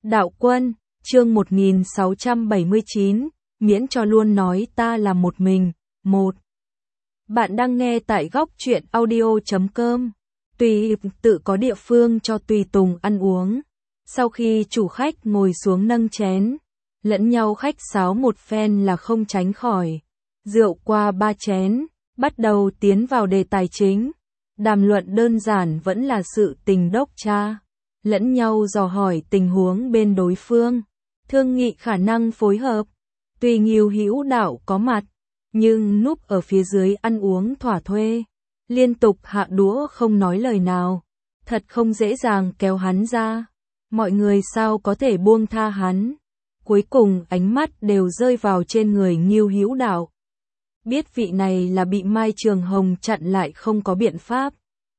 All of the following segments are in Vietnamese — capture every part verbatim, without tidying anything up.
Đạo Quân, chương một nghìn sáu trăm bảy mươi chín, miễn cho luôn nói ta là một mình. Một. Bạn đang nghe tại góc truyện audio chấm com. Tùy tự có địa phương cho tùy tùng ăn uống. Sau khi chủ khách ngồi xuống nâng chén, lẫn nhau khách sáo một phen là không tránh khỏi. Rượu qua ba chén, bắt đầu tiến vào đề tài chính. Đàm luận đơn giản vẫn là sự tình đốc cha. Lẫn nhau dò hỏi tình huống bên đối phương, thương nghị khả năng phối hợp. Tuy Ngưu Hữu Đạo có mặt, nhưng núp ở phía dưới ăn uống thỏa thuê, liên tục hạ đũa không nói lời nào, thật không dễ dàng kéo hắn ra. Mọi người sao có thể buông tha hắn? Cuối cùng ánh mắt đều rơi vào trên người Ngưu Hữu Đạo. Biết vị này là bị Mai Trường Hồng chặn lại không có biện pháp.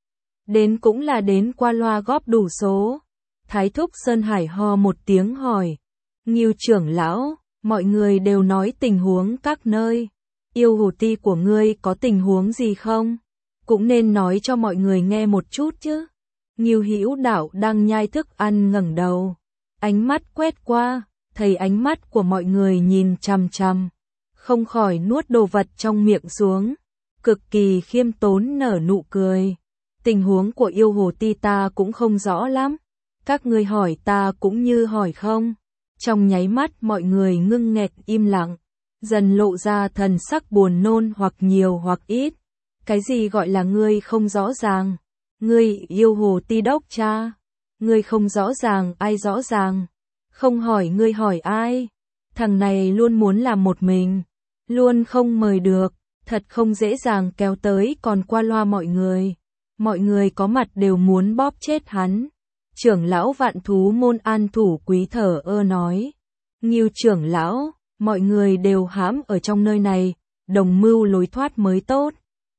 Đến cũng là đến qua loa góp đủ số. Thái thúc Sơn Hải ho một tiếng hỏi. Ngưu trưởng lão, mọi người đều nói tình huống các nơi. Yêu hồ ti của ngươi có tình huống gì không? Cũng nên nói cho mọi người nghe một chút chứ. Ngưu Hữu Đạo đang nhai thức ăn ngẩng đầu. Ánh mắt quét qua, thấy ánh mắt của mọi người nhìn chằm chằm. Không khỏi nuốt đồ vật trong miệng xuống. Cực kỳ khiêm tốn nở nụ cười. Tình huống của yêu hồ ti ta cũng không rõ lắm. Các ngươi hỏi ta cũng như hỏi không. Trong nháy mắt mọi người ngưng nghẹt im lặng. Dần lộ ra thần sắc buồn nôn hoặc nhiều hoặc ít. Cái gì gọi là ngươi không rõ ràng? Ngươi yêu hồ ti đốc cha. Ngươi không rõ ràng ai rõ ràng? Không hỏi ngươi hỏi ai? Thằng này luôn muốn làm một mình. Luôn không mời được. Thật không dễ dàng kéo tới còn qua loa mọi người. Mọi người có mặt đều muốn bóp chết hắn. Trưởng lão Vạn Thú Môn An Thủ Quý thở ơ nói. Ngưu trưởng lão, mọi người đều hãm ở trong nơi này, đồng mưu lối thoát mới tốt.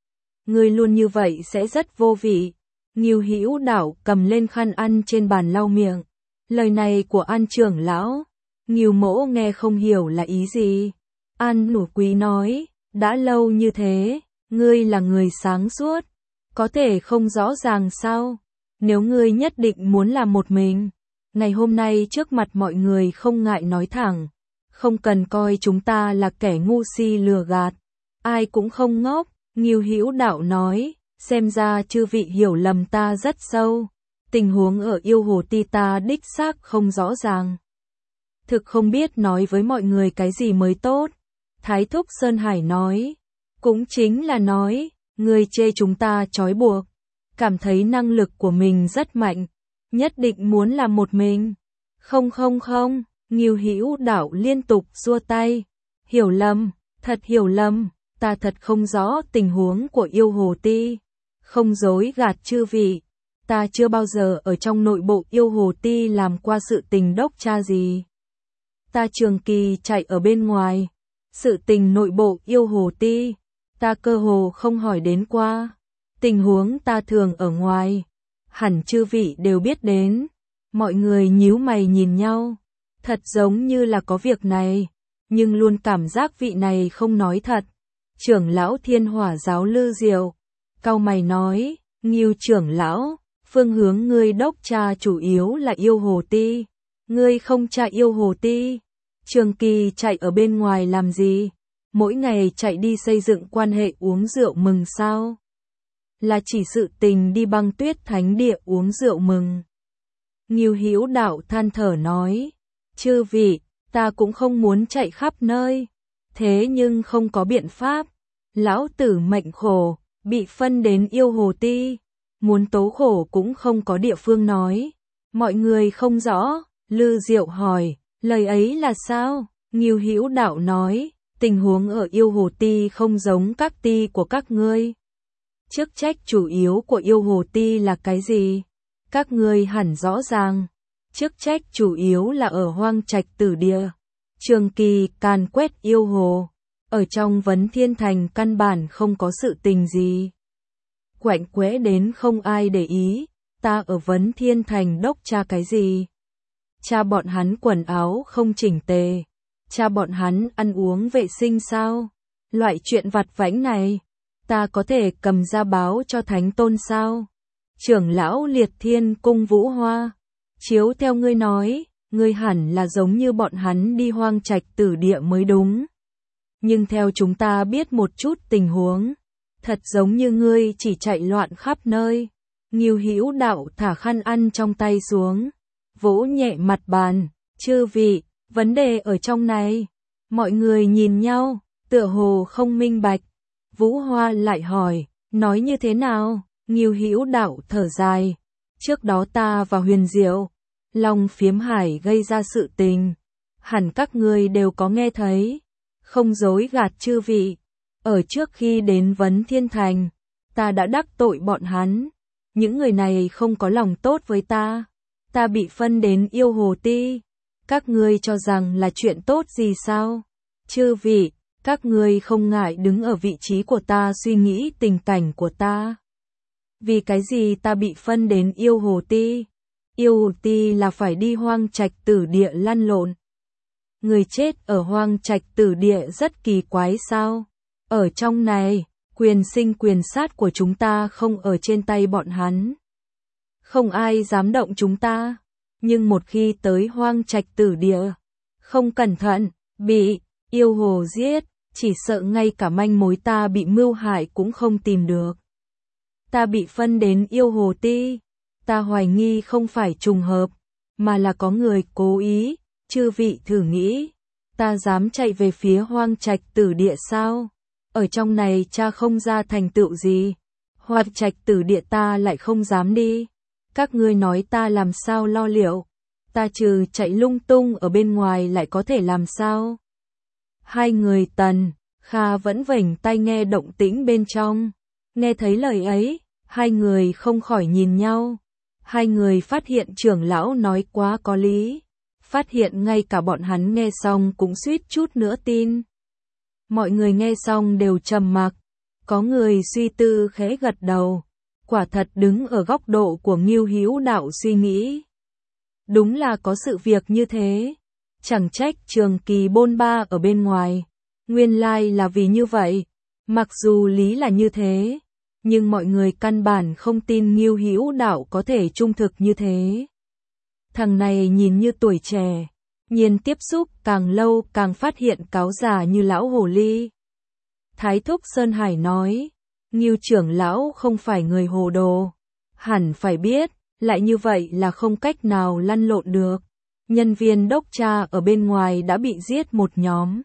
Ngươi luôn như vậy sẽ rất vô vị. Ngưu Hữu Đạo cầm lên khăn ăn trên bàn lau miệng. Lời này của An trưởng lão, Ngưu mỗ nghe không hiểu là ý gì. An Thủ Quý nói, đã lâu như thế, ngươi là người sáng suốt, có thể không rõ ràng sao? Nếu ngươi nhất định muốn làm một mình, ngày hôm nay trước mặt mọi người không ngại nói thẳng, không cần coi chúng ta là kẻ ngu si lừa gạt, ai cũng không ngốc. Ngưu Hữu Đạo nói, xem ra chư vị hiểu lầm ta rất sâu, tình huống ở yêu hồ ti ta đích xác không rõ ràng. Thực không biết nói với mọi người cái gì mới tốt. Thái thúc Sơn Hải nói, cũng chính là nói, ngươi chê chúng ta trói buộc. Cảm thấy năng lực của mình rất mạnh, nhất định muốn làm một mình. Không không không, Ngưu Hữu Đạo liên tục xua tay. Hiểu lầm, thật hiểu lầm, ta thật không rõ tình huống của yêu hồ ti. Không dối gạt chư vị, ta chưa bao giờ ở trong nội bộ yêu hồ ti làm qua sự tình đốc cha gì. Ta trường kỳ chạy ở bên ngoài, sự tình nội bộ yêu hồ ti, ta cơ hồ không hỏi đến qua. Tình huống ta thường ở ngoài, hẳn chư vị đều biết đến. Mọi người nhíu mày nhìn nhau, thật giống như là có việc này, nhưng luôn cảm giác vị này không nói thật. Trưởng lão Thiên Hỏa giáo Lư Diệu, cau mày nói, Ngưu trưởng lão, phương hướng ngươi đốc cha chủ yếu là yêu hồ ti, ngươi không tra yêu hồ ti, trường kỳ chạy ở bên ngoài làm gì? Mỗi ngày chạy đi xây dựng quan hệ uống rượu mừng sao? Là chỉ sự tình đi băng tuyết thánh địa uống rượu mừng. Ngưu Hữu Đạo than thở nói, chư vị, ta cũng không muốn chạy khắp nơi, thế nhưng không có biện pháp. Lão tử mệnh khổ, bị phân đến yêu hồ ti, muốn tố khổ cũng không có địa phương nói. Mọi người không rõ. Lư Diệu hỏi, lời ấy là sao? Ngưu Hữu Đạo nói, tình huống ở yêu hồ ti không giống các ti của các ngươi. Chức trách chủ yếu của yêu hồ ti là cái gì? Các ngươi hẳn rõ ràng. Chức trách chủ yếu là ở hoang trạch tử địa. Trường kỳ càn quét yêu hồ. Ở trong Vấn Thiên Thành căn bản không có sự tình gì. Quạnh quẽ đến không ai để ý. Ta ở Vấn Thiên Thành đốc cha cái gì? Cha bọn hắn quần áo không chỉnh tề. Cha bọn hắn ăn uống vệ sinh sao? Loại chuyện vặt vãnh này, ta có thể cầm ra báo cho Thánh Tôn sao? Trưởng lão Liệt Thiên Cung Vũ Hoa, chiếu theo ngươi nói, ngươi hẳn là giống như bọn hắn đi hoang trạch tử địa mới đúng. Nhưng theo chúng ta biết một chút tình huống, thật giống như ngươi chỉ chạy loạn khắp nơi. Ngưu Hữu Đạo thả khăn ăn trong tay xuống, vỗ nhẹ mặt bàn, chư vị, vấn đề ở trong này. Mọi người nhìn nhau, tựa hồ không minh bạch. Vũ Hoa lại hỏi, nói như thế nào? Ngưu Hữu Đạo thở dài, trước đó ta và Huyền Diệu, Long Phiếm Hải gây ra sự tình, hẳn các ngươi đều có nghe thấy, không dối gạt chư vị. Ở trước khi đến Vấn Thiên Thành, ta đã đắc tội bọn hắn, những người này không có lòng tốt với ta, ta bị phân đến Yêu Hồ Ti, các ngươi cho rằng là chuyện tốt gì sao? Chư vị, các ngươi không ngại đứng ở vị trí của ta suy nghĩ tình cảnh của ta. Vì cái gì ta bị phân đến Yêu Hồ Ti? Yêu Hồ Ti là phải đi hoang trạch tử địa lăn lộn. Người chết ở hoang trạch tử địa rất kỳ quái sao? Ở trong này, quyền sinh quyền sát của chúng ta không ở trên tay bọn hắn. Không ai dám động chúng ta. Nhưng một khi tới hoang trạch tử địa, không cẩn thận, bị yêu hồ giết, chỉ sợ ngay cả manh mối ta bị mưu hại cũng không tìm được. Ta bị phân đến Yêu Hồ Ti, ta hoài nghi không phải trùng hợp, mà là có người cố ý. Chư vị thử nghĩ, ta dám chạy về phía hoang trạch tử địa sao? Ở trong này cha không ra thành tựu gì, hoang trạch tử địa ta lại không dám đi. Các ngươi nói ta làm sao lo liệu? Ta trừ chạy lung tung ở bên ngoài lại có thể làm sao? Hai người Tần, Kha vẫn vểnh tai nghe động tĩnh bên trong. Nghe thấy lời ấy, hai người không khỏi nhìn nhau. Hai người phát hiện trưởng lão nói quá có lý. Phát hiện ngay cả bọn hắn nghe xong cũng suýt chút nữa tin. Mọi người nghe xong đều trầm mặc. Có người suy tư khẽ gật đầu. Quả thật đứng ở góc độ của Ngưu Hữu Đạo suy nghĩ. Đúng là có sự việc như thế. Chẳng trách Trường Kỳ bôn ba ở bên ngoài. Nguyên lai là vì như vậy. Mặc dù lý là như thế, nhưng mọi người căn bản không tin Ngưu Hữu Đạo có thể trung thực như thế. Thằng này nhìn như tuổi trẻ, nhiên tiếp xúc càng lâu càng phát hiện cáo già như lão hồ ly. Thái thúc Sơn Hải nói, Ngưu trưởng lão không phải người hồ đồ, hẳn phải biết, lại như vậy là không cách nào lăn lộn được. Nhân viên đốc tra ở bên ngoài đã bị giết một nhóm.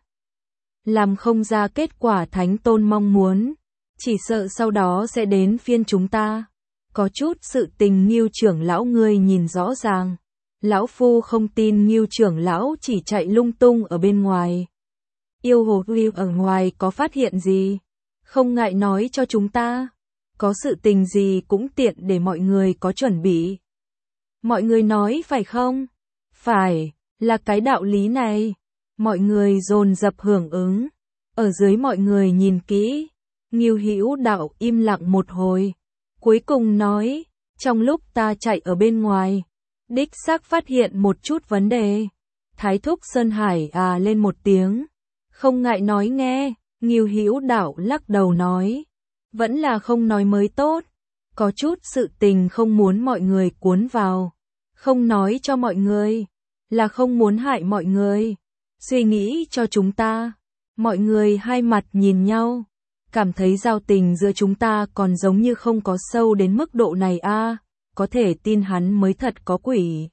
Làm không ra kết quả Thánh Tôn mong muốn, chỉ sợ sau đó sẽ đến phiên chúng ta. Có chút sự tình Ngưu trưởng lão ngươi nhìn rõ ràng. Lão Phu không tin Ngưu trưởng lão chỉ chạy lung tung ở bên ngoài. Yêu Hồ Huy ở ngoài có phát hiện gì? Không ngại nói cho chúng ta. Có sự tình gì cũng tiện để mọi người có chuẩn bị. Mọi người nói phải không? Phải, là cái đạo lý này. Mọi người dồn dập hưởng ứng. Ở dưới mọi người nhìn kỹ. Ngưu Hữu Đạo im lặng một hồi. Cuối cùng nói, trong lúc ta chạy ở bên ngoài, đích xác phát hiện một chút vấn đề. Thái thúc Sơn Hải à lên một tiếng. Không ngại nói nghe. Ngưu Hữu Đạo lắc đầu nói. Vẫn là không nói mới tốt. Có chút sự tình không muốn mọi người cuốn vào. Không nói cho mọi người. Là không muốn hại mọi người. Suy nghĩ cho chúng ta. Mọi người hai mặt nhìn nhau. Cảm thấy giao tình giữa chúng ta còn giống như không có sâu đến mức độ này a à, có thể tin hắn mới thật có quỷ.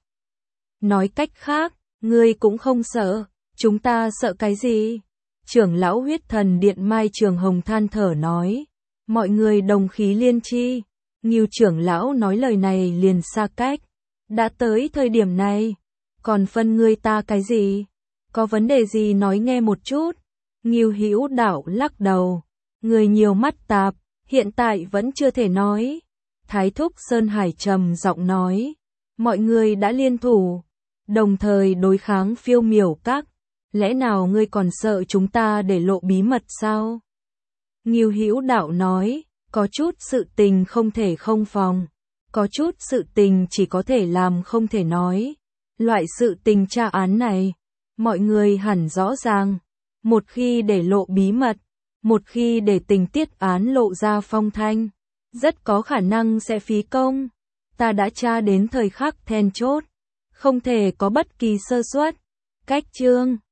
Nói cách khác, ngươi cũng không sợ, chúng ta sợ cái gì? Trưởng lão huyết thần điện Mai Trường Hồng than thở nói, mọi người đồng khí liên chi. Ngưu trưởng lão nói lời này liền xa cách. Đã tới thời điểm này, còn phân ngươi ta cái gì? Có vấn đề gì nói nghe một chút? Ngưu Hữu Đạo lắc đầu. Người nhiều mắt tạp, hiện tại vẫn chưa thể nói. Thái thúc Sơn Hải trầm giọng nói, mọi người đã liên thủ, đồng thời đối kháng Phiêu Miểu Các, lẽ nào ngươi còn sợ chúng ta để lộ bí mật sao? Ngưu Hữu Đạo nói, có chút sự tình không thể không phòng, có chút sự tình chỉ có thể làm không thể nói. Loại sự tình tra án này, mọi người hẳn rõ ràng, một khi để lộ bí mật, một khi để tình tiết án lộ ra phong thanh, rất có khả năng sẽ phí công. Ta đã tra đến thời khắc then chốt, Không thể có bất kỳ sơ suất. Cách chương